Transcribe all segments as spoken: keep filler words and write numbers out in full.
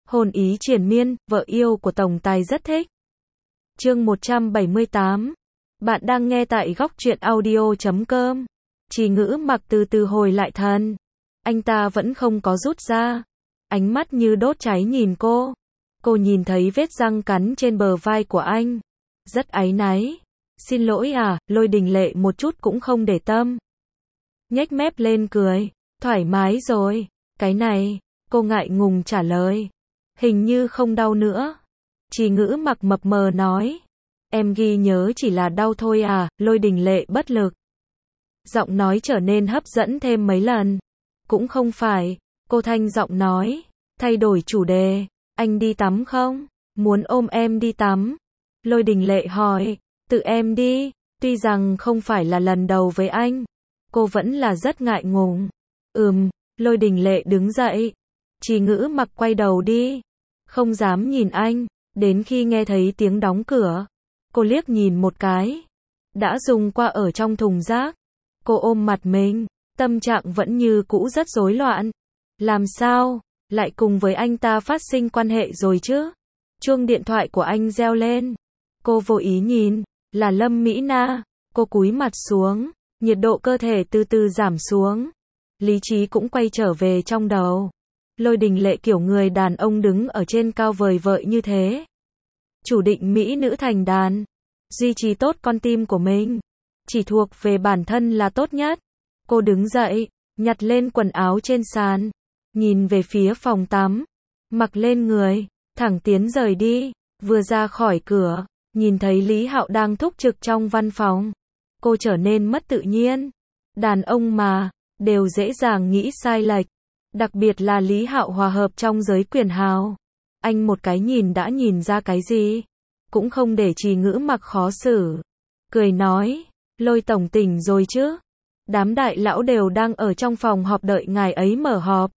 Hồn ý triền miên, vợ yêu của tổng tài rất thích. Chương một trăm bảy mươi tám. Bạn đang nghe tại góc truyện audio chấm com. Trì Ngữ Mặc từ từ hồi lại thần. Anh ta vẫn không có rút ra. Ánh mắt như đốt cháy nhìn cô. Cô nhìn thấy vết răng cắn trên bờ vai của anh. Rất áy náy. Xin lỗi à, Lôi Đình Lệ một chút cũng không để tâm. Nhếch mép lên cười. Thoải mái rồi. Cái này, cô ngại ngùng trả lời. Hình như không đau nữa. Trì Ngữ Mặc mập mờ nói. Em ghi nhớ chỉ là đau thôi à, Lôi Đình Lệ bất lực. Giọng nói trở nên hấp dẫn thêm mấy lần. Cũng không phải, cô thanh giọng nói. Thay đổi chủ đề, anh đi tắm không? Muốn ôm em đi tắm. Lôi Đình Lệ hỏi, tự em đi, tuy rằng không phải là lần đầu với anh. Cô vẫn là rất ngại ngùng. Ừm, Lôi Đình Lệ đứng dậy. Trì Ngữ Mặc quay đầu đi. Không dám nhìn anh, đến khi nghe thấy tiếng đóng cửa. Cô liếc nhìn một cái. Đã dùng qua ở trong thùng rác. Cô ôm mặt mình, tâm trạng vẫn như cũ rất rối loạn. Làm sao, lại cùng với anh ta phát sinh quan hệ rồi chứ? Chuông điện thoại của anh reo lên. Cô vô ý nhìn, là Lâm Mỹ Na. Cô cúi mặt xuống, nhiệt độ cơ thể từ từ giảm xuống. Lý trí cũng quay trở về trong đầu. Lôi Đình Lệ kiểu người đàn ông đứng ở trên cao vời vợi như thế. Chủ định mỹ nữ thành đàn. Duy trì tốt con tim của mình. Chỉ thuộc về bản thân là tốt nhất. Cô đứng dậy, nhặt lên quần áo trên sàn. Nhìn về phía phòng tắm. Mặc lên người, thẳng tiến rời đi. Vừa ra khỏi cửa, nhìn thấy Lý Hạo đang thúc trực trong văn phòng. Cô trở nên mất tự nhiên. Đàn ông mà, đều dễ dàng nghĩ sai lệch. Đặc biệt là Lý Hạo hòa hợp trong giới quyền hào. Anh một cái nhìn đã nhìn ra cái gì. Cũng không để Trì Ngữ Mặc khó xử. Cười nói, Lôi tổng tỉnh rồi chứ? Đám đại lão đều đang ở trong phòng họp đợi ngài ấy mở họp.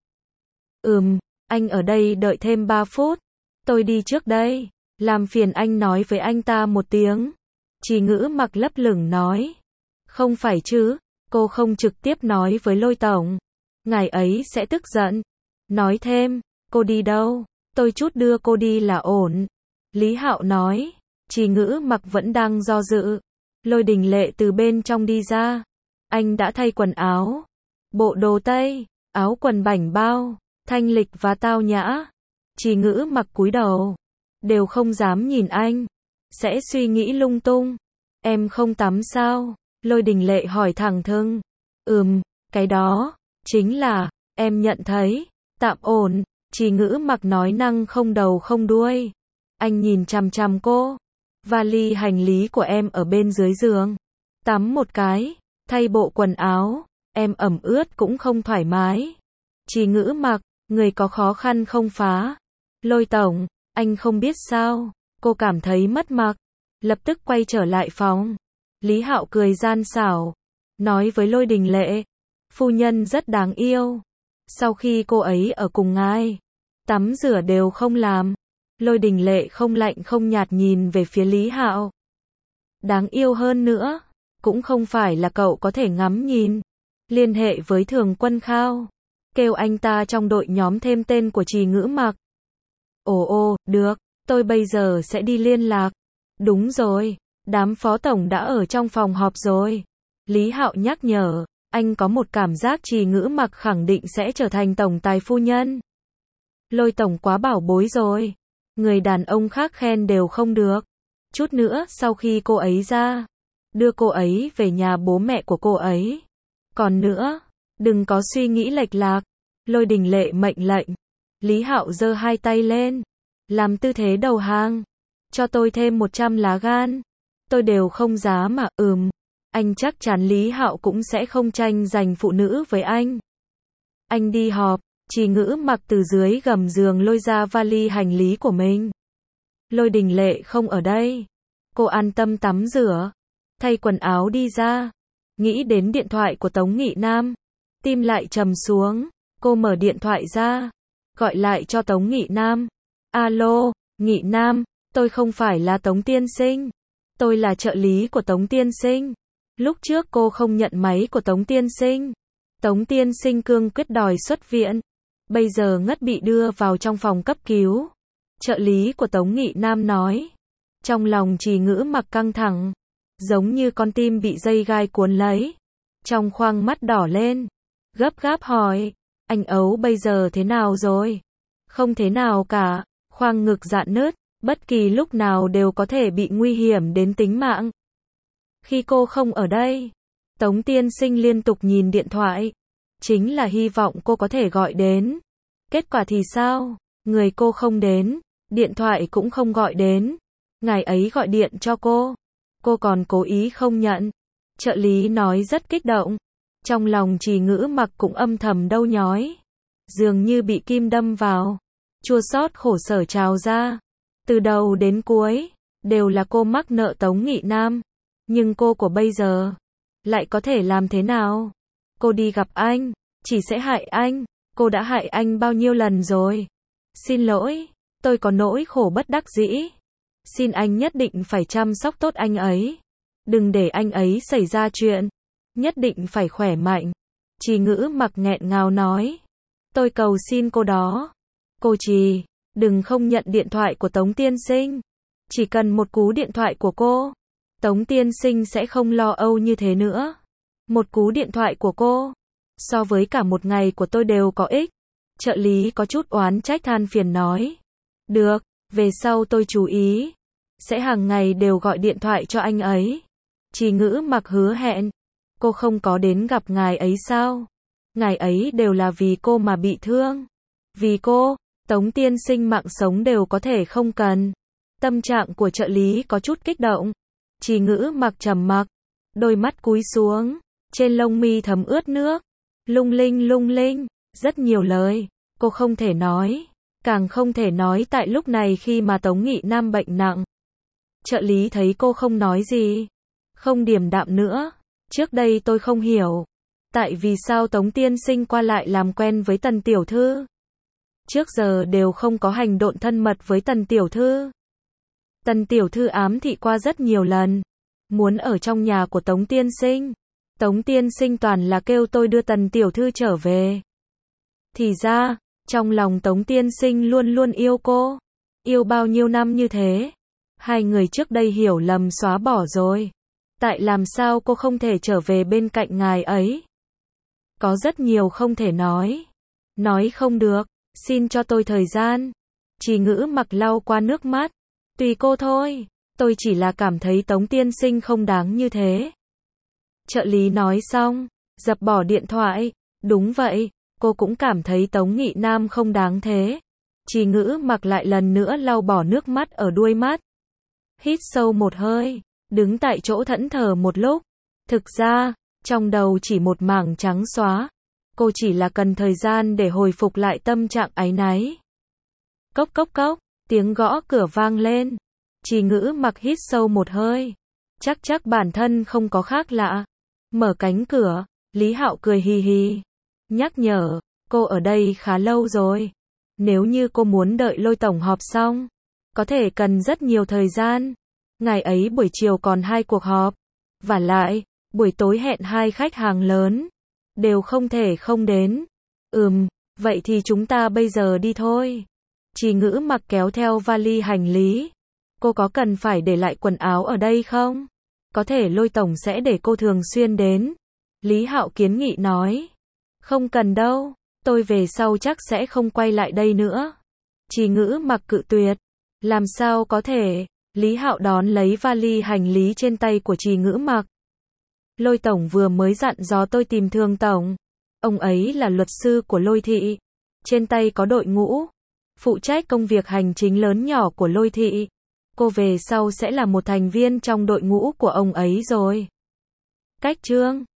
Ừm, anh ở đây đợi thêm ba phút. Tôi đi trước đây. Làm phiền anh nói với anh ta một tiếng. Trì Ngữ Mặc lấp lửng nói. Không phải chứ, cô không trực tiếp nói với Lôi tổng. Ngài ấy sẽ tức giận. Nói thêm, cô đi đâu? Tôi chút đưa cô đi là ổn. Lý Hạo nói. Trì Ngữ Mặc vẫn đang do dự. Lôi Đình Lệ từ bên trong đi ra. Anh đã thay quần áo. Bộ đồ tây, áo quần bảnh bao, thanh lịch và tao nhã. Trì Ngữ Mặc cúi đầu. Đều không dám nhìn anh. Sẽ suy nghĩ lung tung. Em không tắm sao? Lôi Đình Lệ hỏi thẳng thừng. Ừm, cái đó, chính là, em nhận thấy, tạm ổn. Trì Ngữ Mặc nói năng không đầu không đuôi. Anh nhìn chằm chằm cô. Vali hành lý của em ở bên dưới giường. Tắm một cái, thay bộ quần áo, em ẩm ướt cũng không thoải mái. Trì Ngữ Mặc, người có khó khăn không phá. Lôi tổng, anh không biết sao, cô cảm thấy mất mặc. Lập tức quay trở lại phòng. Lý Hạo cười gian xảo, nói với Lôi Đình Lệ, phu nhân rất đáng yêu. Sau khi cô ấy ở cùng ngài, tắm rửa đều không làm. Lôi Đình Lệ không lạnh không nhạt nhìn về phía Lý Hạo. Đáng yêu hơn nữa, cũng không phải là cậu có thể ngắm nhìn. Liên hệ với Thường Quân Khao, kêu anh ta trong đội nhóm thêm tên của Trì Ngữ Mặc. Ồ ô, được, tôi bây giờ sẽ đi liên lạc. Đúng rồi, đám phó tổng đã ở trong phòng họp rồi. Lý Hạo nhắc nhở, anh có một cảm giác Trì Ngữ Mặc khẳng định sẽ trở thành tổng tài phu nhân. Lôi tổng quá bảo bối rồi. Người đàn ông khác khen đều không được. Chút nữa sau khi cô ấy ra, đưa cô ấy về nhà bố mẹ của cô ấy. Còn nữa, đừng có suy nghĩ lệch lạc. Lôi Đình Lệ mệnh lệnh. Lý Hạo giơ hai tay lên, làm tư thế đầu hàng. Cho tôi thêm một trăm lá gan. Tôi đều không dám mà, ừm. Anh chắc chắn Lý Hạo cũng sẽ không tranh giành phụ nữ với anh. Anh đi họp. Trì Ngữ Mặc từ dưới gầm giường lôi ra vali hành lý của mình. Lôi Đình Lệ không ở đây. Cô an tâm tắm rửa, thay quần áo đi ra. Nghĩ đến điện thoại của Tống Nghị Nam, tim lại trầm xuống. Cô mở điện thoại ra, gọi lại cho Tống Nghị Nam. Alo, Nghị Nam, tôi không phải là Tống tiên sinh. Tôi là trợ lý của Tống tiên sinh. Lúc trước cô không nhận máy của Tống tiên sinh. Tống tiên sinh cương quyết đòi xuất viện. bây giờ ngất bị đưa vào trong phòng cấp cứu. Trợ lý của Tống Nghị Nam nói. Trong lòng Trì Ngữ Mặc căng thẳng, giống như con tim bị dây gai cuốn lấy. Trong khoang mắt đỏ lên, gấp gáp hỏi, anh Ấu bây giờ thế nào rồi? Không thế nào cả, khoang ngực rạn nứt, bất kỳ lúc nào đều có thể bị nguy hiểm đến tính mạng. Khi cô không ở đây, Tống tiên sinh liên tục nhìn điện thoại, chính là hy vọng cô có thể gọi đến. Kết quả thì sao? Người cô không đến, điện thoại cũng không gọi đến. Ngài ấy gọi điện cho cô, cô còn cố ý không nhận. Trợ lý nói rất kích động. Trong lòng Trì Ngữ Mặc cũng âm thầm đau nhói, dường như bị kim đâm vào, chua xót khổ sở trào ra. Từ đầu đến cuối, đều là cô mắc nợ Tống Nghị Nam, nhưng cô của bây giờ, lại có thể làm thế nào? Cô đi gặp anh, chỉ sẽ hại anh, cô đã hại anh bao nhiêu lần rồi? Xin lỗi, tôi có nỗi khổ bất đắc dĩ. Xin anh nhất định phải chăm sóc tốt anh ấy. Đừng để anh ấy xảy ra chuyện. Nhất định phải khỏe mạnh. Trì Ngữ Mặc nghẹn ngào nói. Tôi cầu xin cô đó. Cô Trì, đừng không nhận điện thoại của Tống tiên sinh. Chỉ cần một cú điện thoại của cô, Tống tiên sinh sẽ không lo âu như thế nữa. Một cú điện thoại của cô, so với cả một ngày của tôi đều có ích. Trợ lý có chút oán trách than phiền nói. Được, về sau tôi chú ý, sẽ hàng ngày đều gọi điện thoại cho anh ấy. Trì Ngữ Mặc hứa hẹn. Cô không có đến gặp ngài ấy sao? Ngài ấy đều là vì cô mà bị thương. Vì cô, Tống tiên sinh mạng sống đều có thể không cần. Tâm trạng của trợ lý có chút kích động. Trì Ngữ Mặc trầm mặc, đôi mắt cúi xuống, trên lông mi thấm ướt nước. Lung linh lung linh, rất nhiều lời, cô không thể nói. Càng không thể nói tại lúc này khi mà Tống Nghị Nam bệnh nặng. Trợ lý thấy cô không nói gì, không điềm đạm nữa. Trước đây tôi không hiểu, tại vì sao Tống tiên sinh qua lại làm quen với Tần tiểu thư. Trước giờ đều không có hành động thân mật với Tần tiểu thư. Tần tiểu thư ám thị qua rất nhiều lần, muốn ở trong nhà của Tống tiên sinh. Tống tiên sinh toàn là kêu tôi đưa Tần tiểu thư trở về. Thì ra, trong lòng Tống tiên sinh luôn luôn yêu cô. Yêu bao nhiêu năm như thế. Hai người trước đây hiểu lầm xóa bỏ rồi. Tại làm sao cô không thể trở về bên cạnh ngài ấy? Có rất nhiều không thể nói. Nói không được, xin cho tôi thời gian. Trì Ngữ Mặc lau qua nước mắt. Tùy cô thôi, tôi chỉ là cảm thấy Tống tiên sinh không đáng như thế. Trợ lý nói xong, dập bỏ điện thoại. Đúng vậy, cô cũng cảm thấy Tống Nghị Nam không đáng thế. Trì Ngữ Mặc lại lần nữa lau bỏ nước mắt ở đuôi mắt. Hít sâu một hơi, đứng tại chỗ thẫn thờ một lúc. Thực ra, trong đầu chỉ một mảng trắng xóa. Cô chỉ là cần thời gian để hồi phục lại tâm trạng áy náy. Cốc cốc cốc, tiếng gõ cửa vang lên. Trì Ngữ Mặc hít sâu một hơi. Chắc chắc bản thân không có khác lạ. Mở cánh cửa, Lý Hạo cười hì hì. Nhắc nhở, cô ở đây khá lâu rồi. Nếu như cô muốn đợi Lôi tổng họp xong, có thể cần rất nhiều thời gian. Ngày ấy buổi chiều còn hai cuộc họp. Vả lại, buổi tối hẹn hai khách hàng lớn. Đều không thể không đến. Ừm, vậy thì chúng ta bây giờ đi thôi. Trì Ngữ Mặc kéo theo vali hành lý. Cô có cần phải để lại quần áo ở đây không? Có thể Lôi tổng sẽ để cô thường xuyên đến. Lý Hạo kiến nghị nói. Không cần đâu, tôi về sau chắc sẽ không quay lại đây nữa. Trì Ngữ Mặc cự tuyệt. Làm sao có thể? Lý Hạo đón lấy vali hành lý trên tay của Trì Ngữ Mặc. Lôi tổng vừa mới dặn dò tôi tìm Thường tổng. Ông ấy là luật sư của Lôi thị. Trên tay có đội ngũ, phụ trách công việc hành chính lớn nhỏ của Lôi thị. Cô về sau sẽ là một thành viên trong đội ngũ của ông ấy rồi. Cách chương